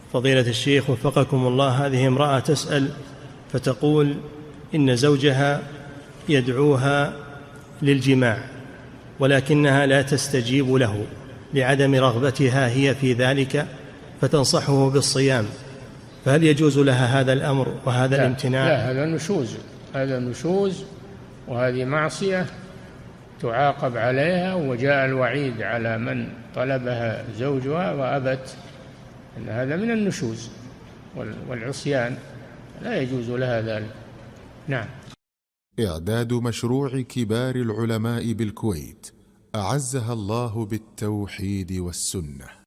فضيلة الشيخ وفقكم الله، هذه امرأة تسأل فتقول إن زوجها يدعوها للجماع ولكنها لا تستجيب له لعدم رغبتها هي في ذلك، فتنصحه بالصيام، فهل يجوز لها هذا الأمر وهذا الامتناع؟ لا، هذا نشوز وهذه معصية تعاقب عليها، وجاء الوعيد على من طلبها زوجها وأبت، أن هذا من النشوز والعصيان، لا يجوز لها ذلك. نعم. إعداد مشروع كبار العلماء بالكويت أعزها الله بالتوحيد والسنة.